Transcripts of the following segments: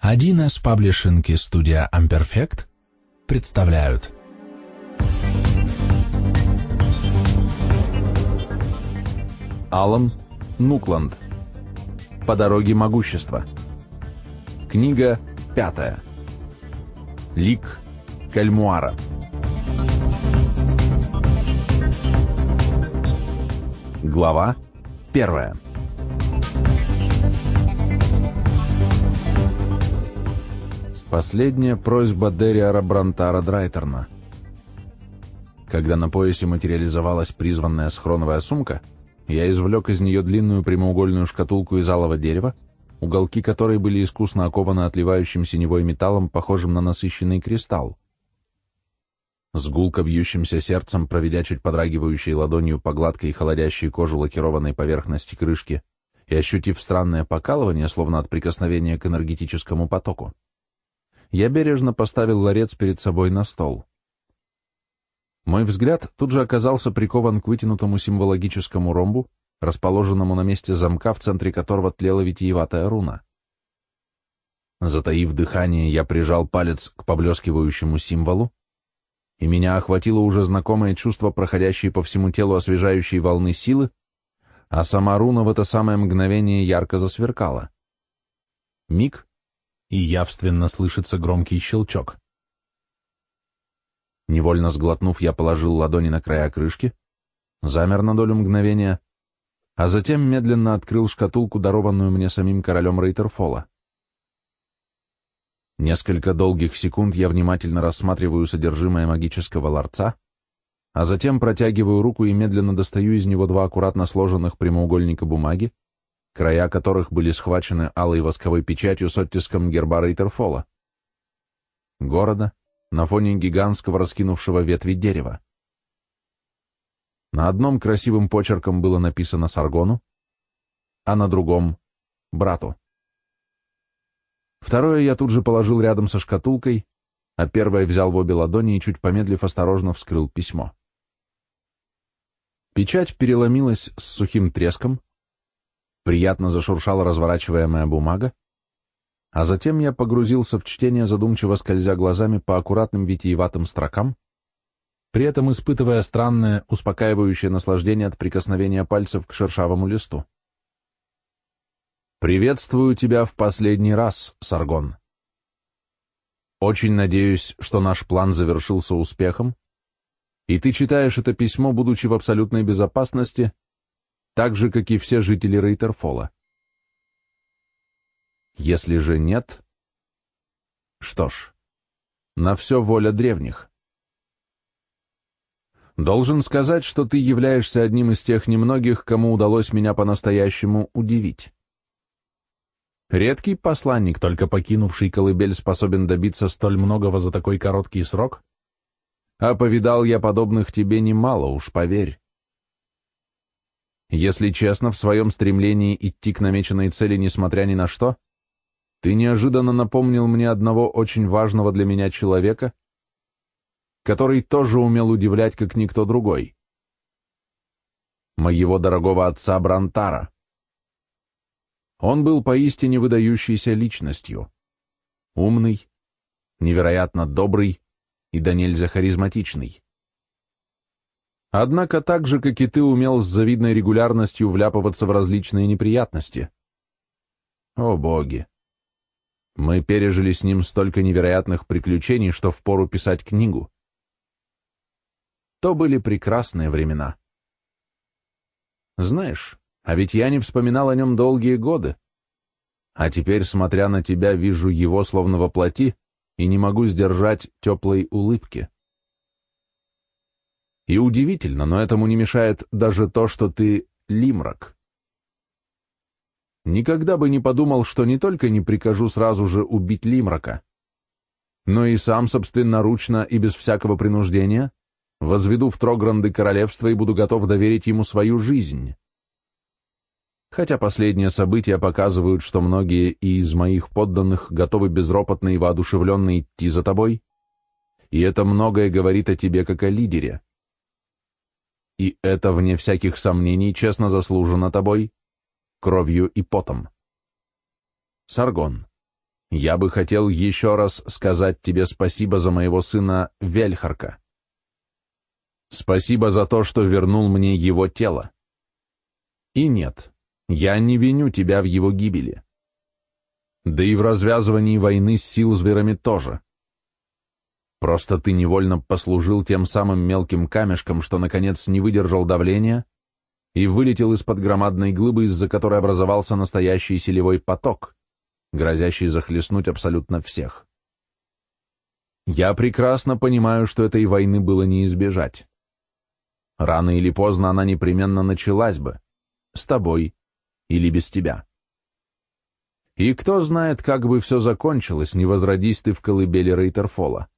1С Паблишинг и студия Amperfect представляют Алан Нукланд. По дороге могущества. Книга 5. Лик Кальмуара. Глава 1. Последняя просьба Дериара Брантара Драйтерна. Когда на поясе материализовалась призванная схроновая сумка, я извлек из нее длинную прямоугольную шкатулку из алого дерева, уголки которой были искусно окованы отливающим синевой металлом, похожим на насыщенный кристалл. С гулко бьющимся сердцем, проведя чуть подрагивающей ладонью по гладкой и холодящей кожу лакированной поверхности крышки и ощутив странное покалывание, словно от прикосновения к энергетическому потоку, я бережно поставил ларец перед собой на стол. Мой взгляд тут же оказался прикован к вытянутому символогическому ромбу, расположенному на месте замка, в центре которого тлела витиеватая руна. Затаив дыхание, я прижал палец к поблескивающему символу, и меня охватило уже знакомое чувство, проходящей по всему телу освежающей волны силы, а сама руна в это самое мгновение ярко засверкала. Миг, и явственно слышится громкий щелчок. Невольно сглотнув, я положил ладони на края крышки, замер на долю мгновения, а затем медленно открыл шкатулку, дарованную мне самим королем Рейтерфола. Несколько долгих секунд я внимательно рассматриваю содержимое магического ларца, а затем протягиваю руку и медленно достаю из него два аккуратно сложенных прямоугольника бумаги, края которых были схвачены алой восковой печатью с оттиском герба Рейтерфола. Города на фоне гигантского раскинувшего ветви дерева. На одном красивым почерком было написано Саргону, а на другом — брату. Второе я тут же положил рядом со шкатулкой, а первое взял в обе ладони и, чуть помедлив, осторожно вскрыл письмо. Печать переломилась с сухим треском, приятно зашуршала разворачиваемая бумага, а затем я погрузился в чтение, задумчиво скользя глазами по аккуратным витиеватым строкам, при этом испытывая странное, успокаивающее наслаждение от прикосновения пальцев к шершавому листу. «Приветствую тебя в последний раз, Саргон. Очень надеюсь, что наш план завершился успехом, и ты читаешь это письмо, будучи в абсолютной безопасности, так же, как и все жители Рейтерфола. Если же нет, что ж, на все воля древних. Должен сказать, что ты являешься одним из тех немногих, кому удалось меня по-настоящему удивить. Редкий посланник, только покинувший колыбель, способен добиться столь многого за такой короткий срок, а повидал я подобных тебе немало, уж поверь. Если честно, в своем стремлении идти к намеченной цели, несмотря ни на что, ты неожиданно напомнил мне одного очень важного для меня человека, который тоже умел удивлять, как никто другой. Моего дорогого отца Брантара. Он был поистине выдающейся личностью. Умный, невероятно добрый и до нельзя харизматичный. Однако так же, как и ты, умел с завидной регулярностью вляпываться в различные неприятности. О боги! Мы пережили с ним столько невероятных приключений, что впору писать книгу. То были прекрасные времена. Знаешь, а ведь я не вспоминал о нем долгие годы. А теперь, смотря на тебя, вижу его словно во плоти и не могу сдержать теплой улыбки. И удивительно, но этому не мешает даже то, что ты Лимрак. Никогда бы не подумал, что не только не прикажу сразу же убить Лимрака, но и сам собственноручно и без всякого принуждения возведу в Трогранды королевство и буду готов доверить ему свою жизнь. Хотя последние события показывают, что многие и из моих подданных готовы безропотно и воодушевленно идти за тобой, и это многое говорит о тебе как о лидере. И это, вне всяких сомнений, честно заслужено тобой, кровью и потом. Саргон, Я бы хотел еще раз сказать тебе спасибо за моего сына Вельхарка. Спасибо за то, что вернул мне его тело. И нет, я не виню тебя в его гибели. Да и в развязывании войны с Силзверами тоже. Просто ты невольно послужил тем самым мелким камешком, что, наконец, не выдержал давления и вылетел из-под громадной глыбы, из-за которой образовался настоящий селевой поток, грозящий захлестнуть абсолютно всех. Я прекрасно понимаю, что этой войны было не избежать. Рано или поздно она непременно началась бы, с тобой или без тебя. И кто знает, как бы все закончилось, не возродись ты в колыбели Рейтерфола.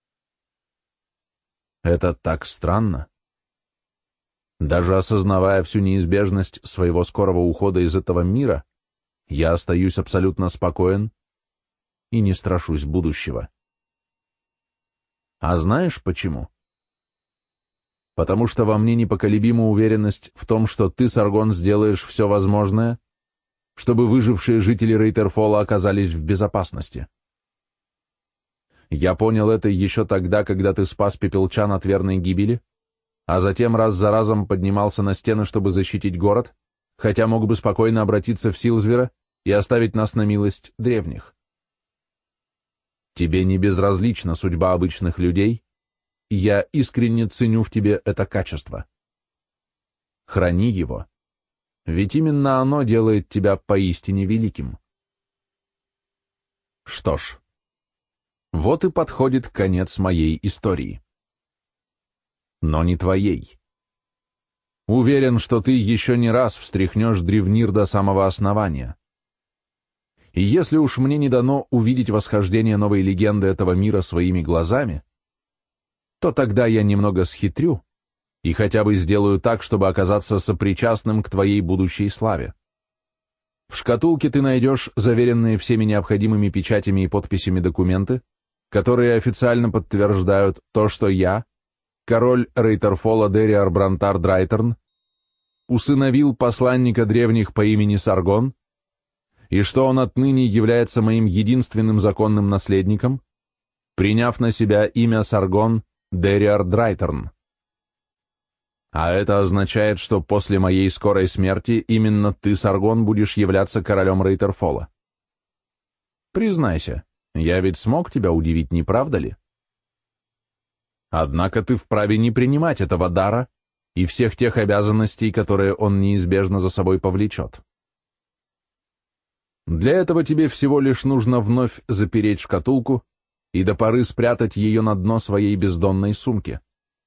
Это так странно. Даже осознавая всю неизбежность своего скорого ухода из этого мира, я остаюсь абсолютно спокоен и не страшусь будущего. А знаешь почему? Потому что во мне непоколебима уверенность в том, что ты, Саргон, сделаешь все возможное, чтобы выжившие жители Рейтерфола оказались в безопасности. Я понял это еще тогда, когда ты спас Пепелчан от верной гибели, а затем раз за разом поднимался на стены, чтобы защитить город, хотя мог бы спокойно обратиться в Силзвера и оставить нас на милость древних. Тебе не безразлична судьба обычных людей, и я искренне ценю в тебе это качество. Храни его, ведь именно оно делает тебя поистине великим. Что ж, вот и подходит конец моей истории. Но не твоей. Уверен, что ты еще не раз встряхнешь Древнир до самого основания. И если уж мне не дано увидеть восхождение новой легенды этого мира своими глазами, то тогда я немного схитрю и хотя бы сделаю так, чтобы оказаться сопричастным к твоей будущей славе. В шкатулке ты найдешь заверенные всеми необходимыми печатями и подписями документы, которые официально подтверждают то, что я, король Рейтерфола Дериар Брантар Драйтерн, усыновил посланника древних по имени Саргон, и что он отныне является моим единственным законным наследником, приняв на себя имя Саргон Дериар Драйтерн. А это означает, что после моей скорой смерти именно ты, Саргон, будешь являться королем Рейтерфола. Признайся, я ведь смог тебя удивить, не правда ли? Однако ты вправе не принимать этого дара и всех тех обязанностей, которые он неизбежно за собой повлечет. Для этого тебе всего лишь нужно вновь запереть шкатулку и до поры спрятать ее на дно своей бездонной сумки.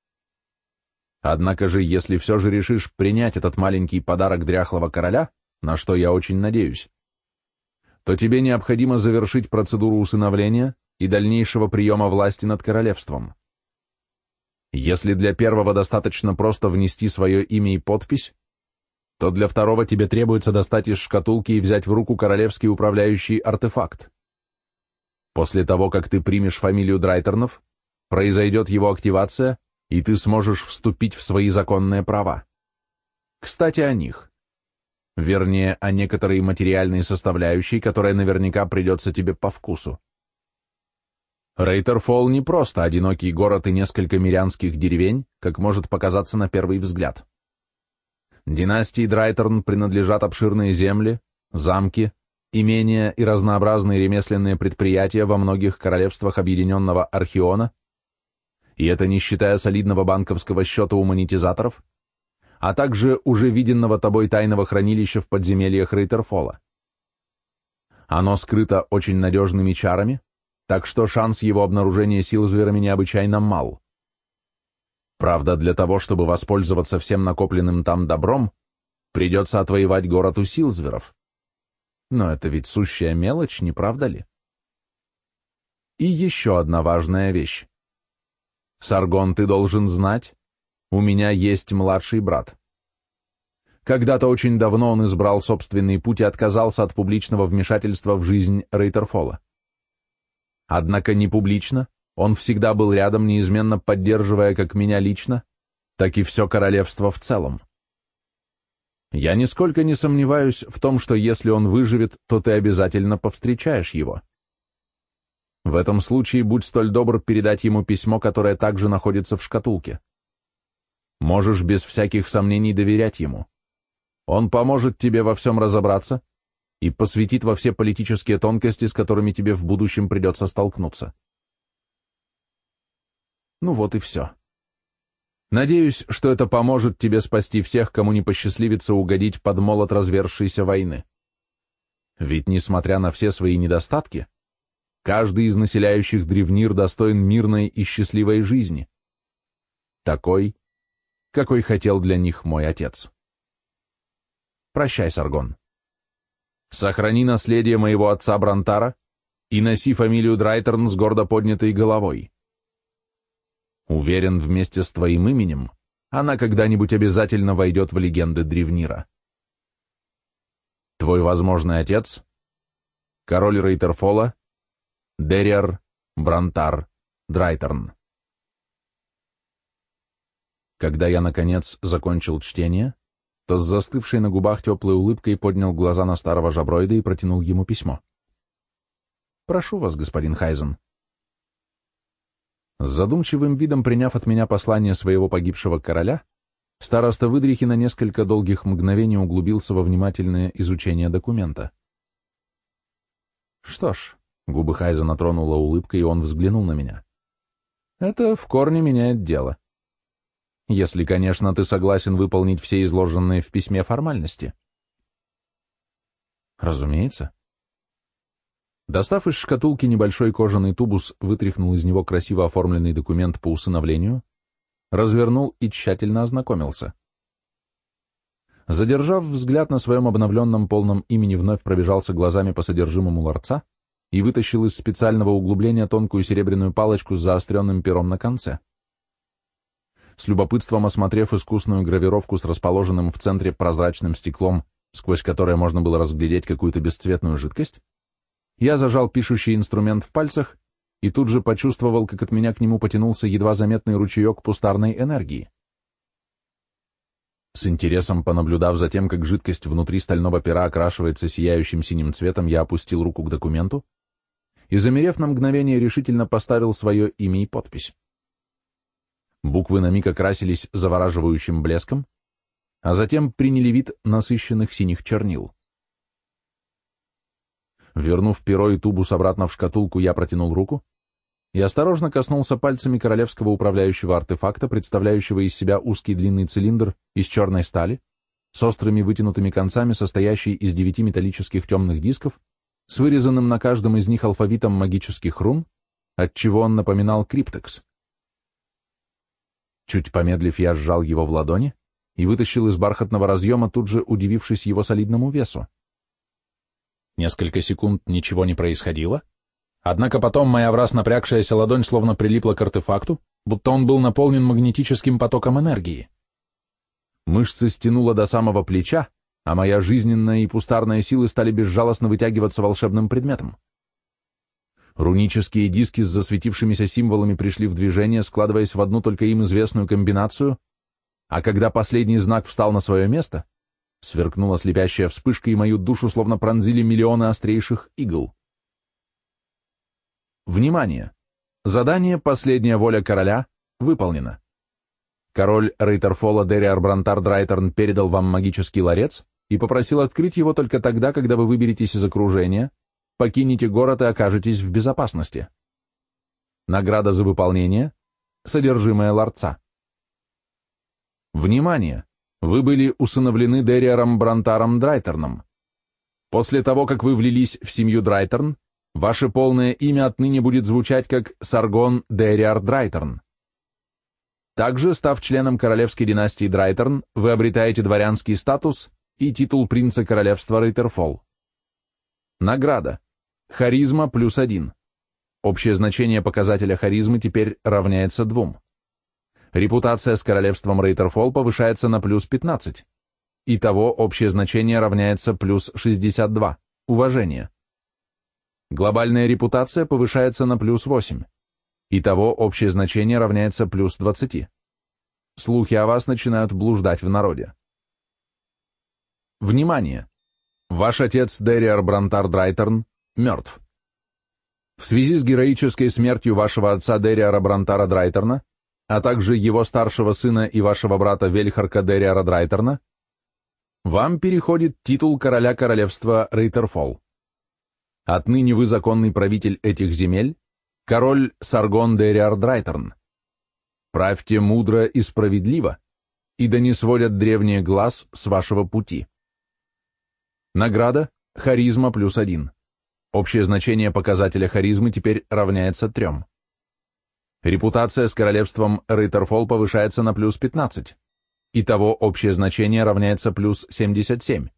Однако же, если все же решишь принять этот маленький подарок дряхлого короля, на что я очень надеюсь, то тебе необходимо завершить процедуру усыновления и дальнейшего приема власти над королевством. Если для первого достаточно просто внести свое имя и подпись, то для второго тебе требуется достать из шкатулки и взять в руку королевский управляющий артефакт. После того, как ты примешь фамилию Драйтернов, произойдет его активация, и ты сможешь вступить в свои законные права. Кстати, о них. Вернее, о некоторой материальной составляющей, которая наверняка придется тебе по вкусу. Рейтерфол не просто одинокий город и несколько мирянских деревень, как может показаться на первый взгляд. Династии Драйтерн принадлежат обширные земли, замки, имения и разнообразные ремесленные предприятия во многих королевствах Объединенного Архиона, и это не считая солидного банковского счета у монетизаторов, а также уже виденного тобой тайного хранилища в подземельях Рейтерфола. Оно скрыто очень надежными чарами, так что шанс его обнаружения Силзверами необычайно мал. Правда, для того, чтобы воспользоваться всем накопленным там добром, придется отвоевать город у Силзверов. Но это ведь сущая мелочь, не правда ли? И еще одна важная вещь. Саргон, ты должен знать, у меня есть младший брат. Когда-то очень давно он избрал собственный путь и отказался от публичного вмешательства в жизнь Рейтерфола. Однако не публично, он всегда был рядом, неизменно поддерживая как меня лично, так и все королевство в целом. Я нисколько не сомневаюсь в том, что если он выживет, то ты обязательно повстречаешь его, В этом случае будь столь добр передать ему письмо, которое также находится в шкатулке. Можешь без всяких сомнений доверять ему. Он поможет тебе во всем разобраться и посвятит во все политические тонкости, с которыми тебе в будущем придется столкнуться. Ну вот и все. Надеюсь, что это поможет тебе спасти всех, кому не посчастливится угодить под молот разверзшейся войны. Ведь, несмотря на все свои недостатки, каждый из населяющих Древнир достоин мирной и счастливой жизни. Такой, какой хотел для них мой отец. Прощай, Саргон. Сохрани наследие моего отца Бронтара и носи фамилию Драйтерн с гордо поднятой головой. Уверен, вместе с твоим именем она когда-нибудь обязательно войдет в легенды Древнира. Твой возможный отец — король Рейтерфола, Дериар Бронтар Драйтерн. Когда я, наконец, закончил чтение, то с застывшей на губах теплой улыбкой поднял глаза на старого жаброида и протянул ему письмо. «Прошу вас, господин Хайзен». С задумчивым видом приняв от меня послание своего погибшего короля, староста Выдрихи на несколько долгих мгновений углубился во внимательное изучение документа. Что ж, губы Хайзена тронула улыбка, и он взглянул на меня. Это в корне меняет дело. Если, конечно, ты согласен выполнить все изложенные в письме формальности. Разумеется. Достав из шкатулки небольшой кожаный тубус, вытряхнул из него красиво оформленный документ по усыновлению, развернул и тщательно ознакомился. Задержав взгляд на своем обновленном полном имени, вновь пробежался глазами по содержимому ларца и вытащил из специального углубления тонкую серебряную палочку с заостренным пером на конце. С любопытством осмотрев искусную гравировку с расположенным в центре прозрачным стеклом, сквозь которое можно было разглядеть какую-то бесцветную жидкость, я зажал пишущий инструмент в пальцах и тут же почувствовал, как от меня к нему потянулся едва заметный ручеек пустарной энергии. С интересом понаблюдав за тем, как жидкость внутри стального пера окрашивается сияющим синим цветом, я опустил руку к документу и, замерев на мгновение, решительно поставил свое имя и подпись. Буквы на миг окрасились завораживающим блеском, а затем приняли вид насыщенных синих чернил. Вернув перо и тубус обратно в шкатулку, я протянул руку и осторожно коснулся пальцами королевского управляющего артефакта, представляющего из себя узкий длинный цилиндр из черной стали, с острыми вытянутыми концами, состоящий из 9 металлических темных дисков, с вырезанным на каждом из них алфавитом магических рун, отчего он напоминал криптекс. Чуть помедлив, я сжал его в ладони и вытащил из бархатного разъема, тут же удивившись его солидному весу. Несколько секунд ничего не происходило, однако потом моя враз напрягшаяся ладонь словно прилипла к артефакту, будто он был наполнен магнетическим потоком энергии. Мышцы стянуло до самого плеча, а моя жизненная и пустарная силы стали безжалостно вытягиваться волшебным предметом. Рунические диски с засветившимися символами пришли в движение, складываясь в одну только им известную комбинацию, а когда последний знак встал на свое место, сверкнула слепящая вспышка, и мою душу словно пронзили миллионы острейших игл. Внимание! Задание «Последняя воля короля» выполнено. Король Рейтерфола Дериар Бронтар Драйтерн передал вам магический ларец и попросил открыть его только тогда, когда вы выберетесь из окружения, покинете город и окажетесь в безопасности. Награда за выполнение — содержимое ларца. Внимание! Вы были усыновлены Дериаром Бронтаром Драйтерном. После того, как вы влились в семью Драйтерн, ваше полное имя отныне будет звучать как Саргон Дериар Драйтерн. Также, став членом королевской династии Драйтерн, вы обретаете дворянский статус и титул принца королевства Рейтерфол. Награда. Харизма +1. Общее значение показателя харизмы теперь равняется 2. Репутация с королевством Рейтерфол повышается на +15. Итого общее значение равняется +62. Уважение. Глобальная репутация повышается на +8. Итого общее значение равняется +20. Слухи о вас начинают блуждать в народе. Внимание! Ваш отец Дериар Бронтар Драйтерн мертв. В связи с героической смертью вашего отца Дериара Брантара Драйтерна, а также его старшего сына и вашего брата Вельхарка Дериара Драйтерна, вам переходит титул короля королевства Рейтерфолл. Отныне вы законный правитель этих земель, король Саргон Дериар Драйтерн. Правьте мудро и справедливо, и да не сводят древние глаз с вашего пути. Награда – харизма +1. Общее значение показателя харизмы теперь равняется 3. Репутация с королевством Рейтерфолл повышается на +15. Итого общее значение равняется +77.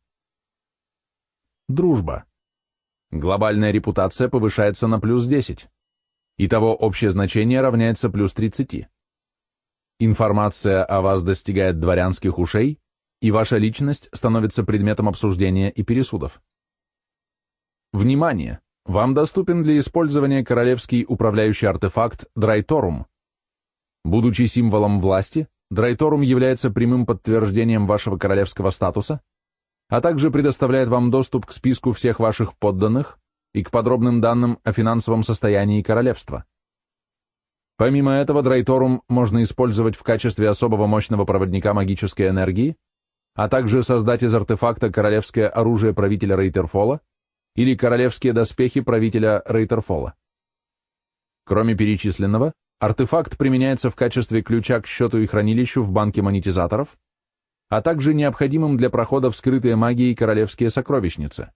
Дружба. Глобальная репутация повышается на +10. Итого общее значение равняется +30. Информация о вас достигает дворянских ушей, и ваша личность становится предметом обсуждения и пересудов. Внимание! Вам доступен для использования королевский управляющий артефакт Драйторум. Будучи символом власти, Драйторум является прямым подтверждением вашего королевского статуса, а также предоставляет вам доступ к списку всех ваших подданных и к подробным данным о финансовом состоянии королевства. Помимо этого, Драйторум можно использовать в качестве особого мощного проводника магической энергии, а также создать из артефакта королевское оружие правителя Рейтерфолла или королевские доспехи правителя Рейтерфолла. Кроме перечисленного, артефакт применяется в качестве ключа к счету и хранилищу в банке монетизаторов, а также необходимым для прохода в скрытые магией королевские сокровищницы.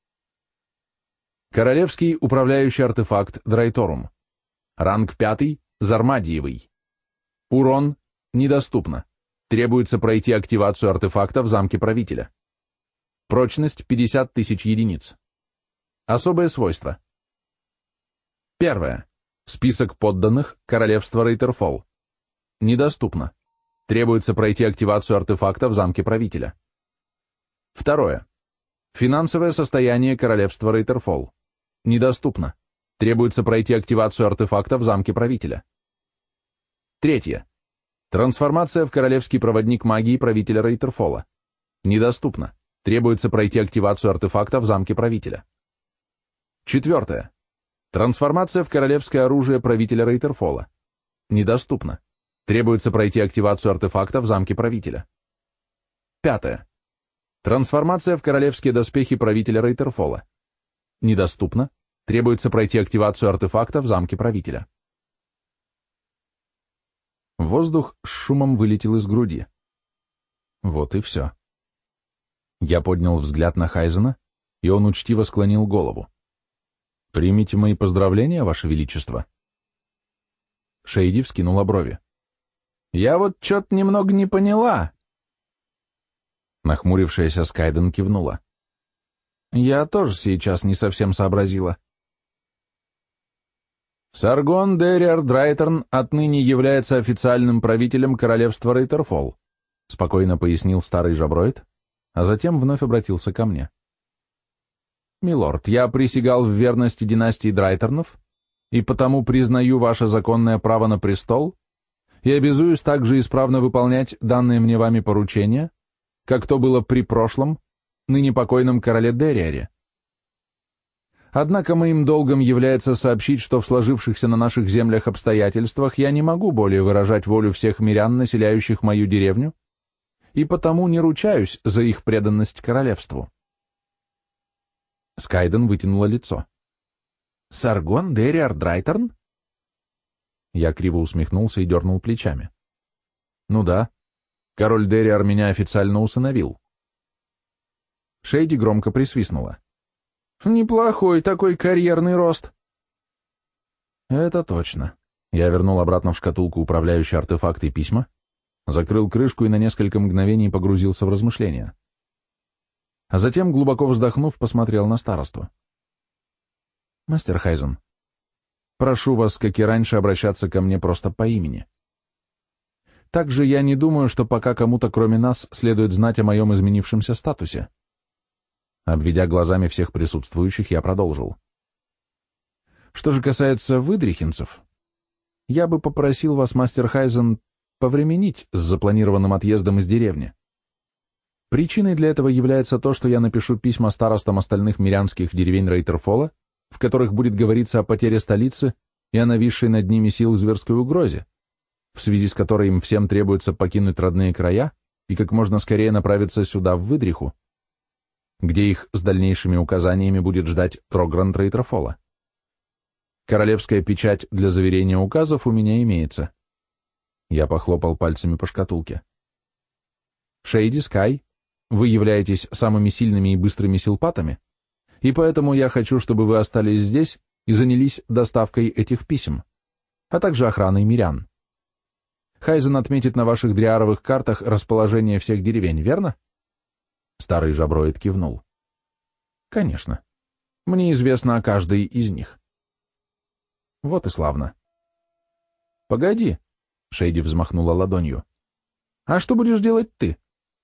Королевский управляющий артефакт Драйторум. Ранг 5, Зармадиевый. Урон недоступно. Требуется пройти активацию артефакта в замке правителя. Прочность 50 000 единиц. Особые свойства. Первое. Список подданных королевства Рейтерфолл. Недоступно. Требуется пройти активацию артефакта в замке правителя. Второе. Финансовое состояние королевства Рейтерфолл. Недоступно. Требуется пройти активацию артефакта в замке правителя. Третье. Трансформация в королевский проводник магии правителя Рейтерфолла. Недоступно. Требуется пройти активацию артефакта в замке правителя. Четвертое. Трансформация в королевское оружие правителя Рейтерфолла. Недоступно. Требуется пройти активацию артефакта в замке правителя. Пятое. Трансформация в королевские доспехи правителя Рейтерфолла. Недоступно. Требуется пройти активацию артефакта в замке правителя. Воздух с шумом вылетел из груди. Вот и все. Я поднял взгляд на Хайзена, и он учтиво склонил голову. «Примите мои поздравления, Ваше Величество». Шейди вскинула брови. «Я вот чё-то немного не поняла». Нахмурившаяся Скайден кивнула. «Я тоже сейчас не совсем сообразила». «Саргон Дериар Драйтерн отныне является официальным правителем королевства Рейтерфолл», спокойно пояснил старый жаброид, а затем вновь обратился ко мне. «Милорд, я присягал в верности династии Драйтернов и потому признаю ваше законное право на престол и обязуюсь также исправно выполнять данные мне вами поручения, как то было при прошлом, ныне покойном короле Дериаре. Однако моим долгом является сообщить, что в сложившихся на наших землях обстоятельствах я не могу более выражать волю всех мирян, населяющих мою деревню, и потому не ручаюсь за их преданность королевству». Скайден вытянула лицо. «Саргон Дериар Драйтерн?» Я криво усмехнулся и дернул плечами. «Ну да, король Дериар меня официально усыновил». Шейди громко присвистнула. «Неплохой такой карьерный рост». «Это точно». Я вернул обратно в шкатулку управляющий артефакты и письма, закрыл крышку и на несколько мгновений погрузился в размышления. А затем, глубоко вздохнув, посмотрел на старосту. «Мастер Хайзен, прошу вас, как и раньше, обращаться ко мне просто по имени. Также я не думаю, что пока кому-то кроме нас следует знать о моем изменившемся статусе». Обведя глазами всех присутствующих, я продолжил. «Что же касается выдрихинцев, я бы попросил вас, мастер Хайзен, повременить с запланированным отъездом из деревни. Причиной для этого является то, что я напишу письма старостам остальных мирянских деревень Рейтерфолла в которых будет говориться о потере столицы и о нависшей над ними сил зверской угрозе, в связи с которой им всем требуется покинуть родные края и как можно скорее направиться сюда, в Выдриху, где их с дальнейшими указаниями будет ждать Трогран Трейтрофола. Королевская печать для заверения указов у меня имеется. Я похлопал пальцами по шкатулке. Шейди, Скай, вы являетесь самыми сильными и быстрыми силпатами, и поэтому я хочу, чтобы вы остались здесь и занялись доставкой этих писем, а также охраной мирян. Хайзен отметит на ваших дриаровых картах расположение всех деревень, верно? Старый жаброид кивнул. Конечно. Мне известно о каждой из них. Вот и славно. Погоди, Шейди взмахнула ладонью. А что будешь делать ты?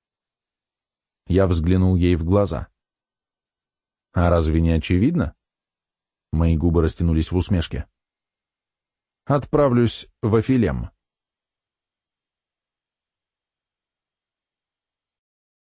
Я взглянул ей в глаза. А разве не очевидно? Мои губы растянулись в усмешке. Отправлюсь в Афилем.